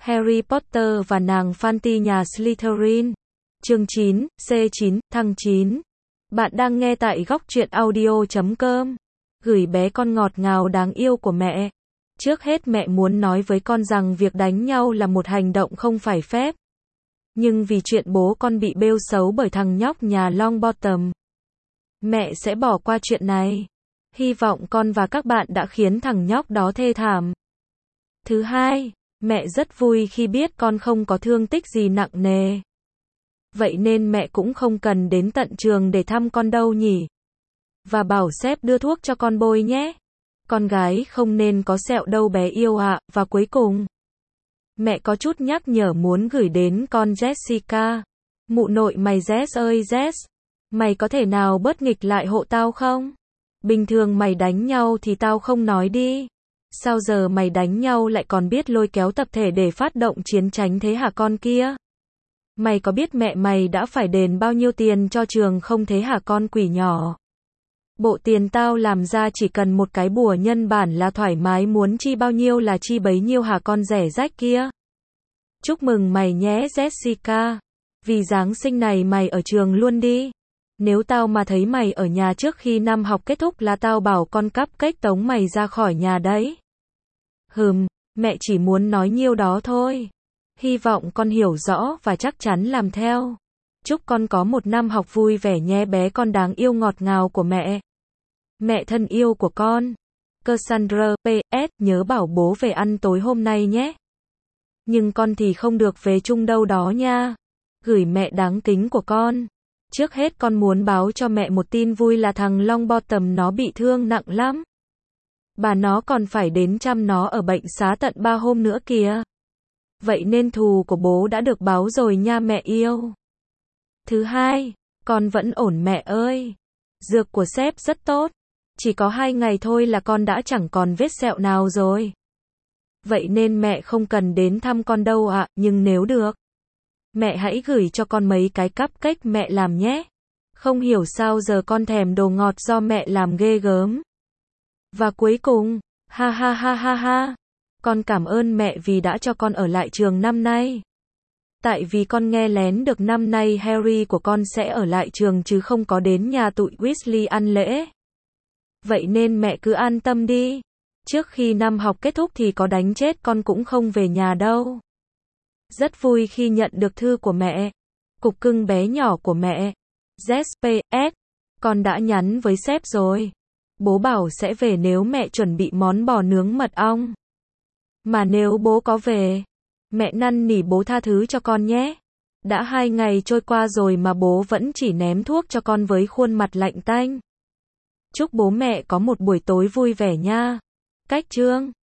Harry Potter và nàng Fanty nhà Slytherin. Chương 9, C9, thăng 9. Bạn đang nghe tại góc truyện audio.com. Gửi bé con ngọt ngào đáng yêu của mẹ. Trước hết mẹ muốn nói với con rằng việc đánh nhau là một hành động không phải phép. Nhưng vì chuyện bố con bị bêu xấu bởi thằng nhóc nhà Longbottom, mẹ sẽ bỏ qua chuyện này. Hy vọng con và các bạn đã khiến thằng nhóc đó thê thảm. Thứ hai, mẹ rất vui khi biết con không có thương tích gì nặng nề. Vậy nên mẹ cũng không cần đến tận trường để thăm con đâu nhỉ. Và bảo sếp đưa thuốc cho con bôi nhé. Con gái không nên có sẹo đâu bé yêu ạ. Và cuối cùng, mẹ có chút nhắc nhở muốn gửi đến con Jessica. Mụ nội mày Jess ơi Jess, mày có thể nào bớt nghịch lại hộ tao không? Bình thường mày đánh nhau thì tao không nói đi. Sao giờ mày đánh nhau lại còn biết lôi kéo tập thể để phát động chiến tranh thế hả con kia? Mày có biết mẹ mày đã phải đền bao nhiêu tiền cho trường không thế hả con quỷ nhỏ? Bộ tiền tao làm ra chỉ cần một cái bùa nhân bản là thoải mái, muốn chi bao nhiêu là chi bấy nhiêu hả con rẻ rách kia? Chúc mừng mày nhé Jessica. Vì Giáng sinh này mày ở trường luôn đi. Nếu tao mà thấy mày ở nhà trước khi năm học kết thúc là tao bảo con cupcake tống mày ra khỏi nhà đấy. Mẹ chỉ muốn nói nhiêu đó thôi. Hy vọng con hiểu rõ và chắc chắn làm theo. Chúc con có một năm học vui vẻ nhé bé con đáng yêu ngọt ngào của mẹ. Mẹ thân yêu của con. Cassandra, PS, nhớ bảo bố về ăn tối hôm nay nhé. Nhưng con thì không được về chung đâu đó nha. Gửi mẹ đáng kính của con. Trước hết con muốn báo cho mẹ một tin vui là thằng Longbottom nó bị thương nặng lắm. Bà nó còn phải đến chăm nó ở bệnh xá tận 3 hôm nữa kìa. Vậy nên thù của bố đã được báo rồi nha mẹ yêu. Thứ hai, con vẫn ổn mẹ ơi. Dược của sếp rất tốt. Chỉ có 2 ngày thôi là con đã chẳng còn vết sẹo nào rồi. Vậy nên mẹ không cần đến thăm con đâu ạ, nhưng nếu được, mẹ hãy gửi cho con mấy cái cupcake mẹ làm nhé. Không hiểu sao giờ con thèm đồ ngọt do mẹ làm ghê gớm. Và cuối cùng, ha ha ha ha ha, con cảm ơn mẹ vì đã cho con ở lại trường năm nay. Tại vì con nghe lén được năm nay Harry của con sẽ ở lại trường chứ không có đến nhà tụi Weasley ăn lễ. Vậy nên mẹ cứ an tâm đi. Trước khi năm học kết thúc thì có đánh chết con cũng không về nhà đâu. Rất vui khi nhận được thư của mẹ. Cục cưng bé nhỏ của mẹ. ZPS. Con đã nhắn với sếp rồi. Bố bảo sẽ về nếu mẹ chuẩn bị món bò nướng mật ong. Mà nếu bố có về, mẹ năn nỉ bố tha thứ cho con nhé. Đã 2 ngày trôi qua rồi mà bố vẫn chỉ ném thuốc cho con với khuôn mặt lạnh tanh. Chúc bố mẹ có một buổi tối vui vẻ nha. Cách chương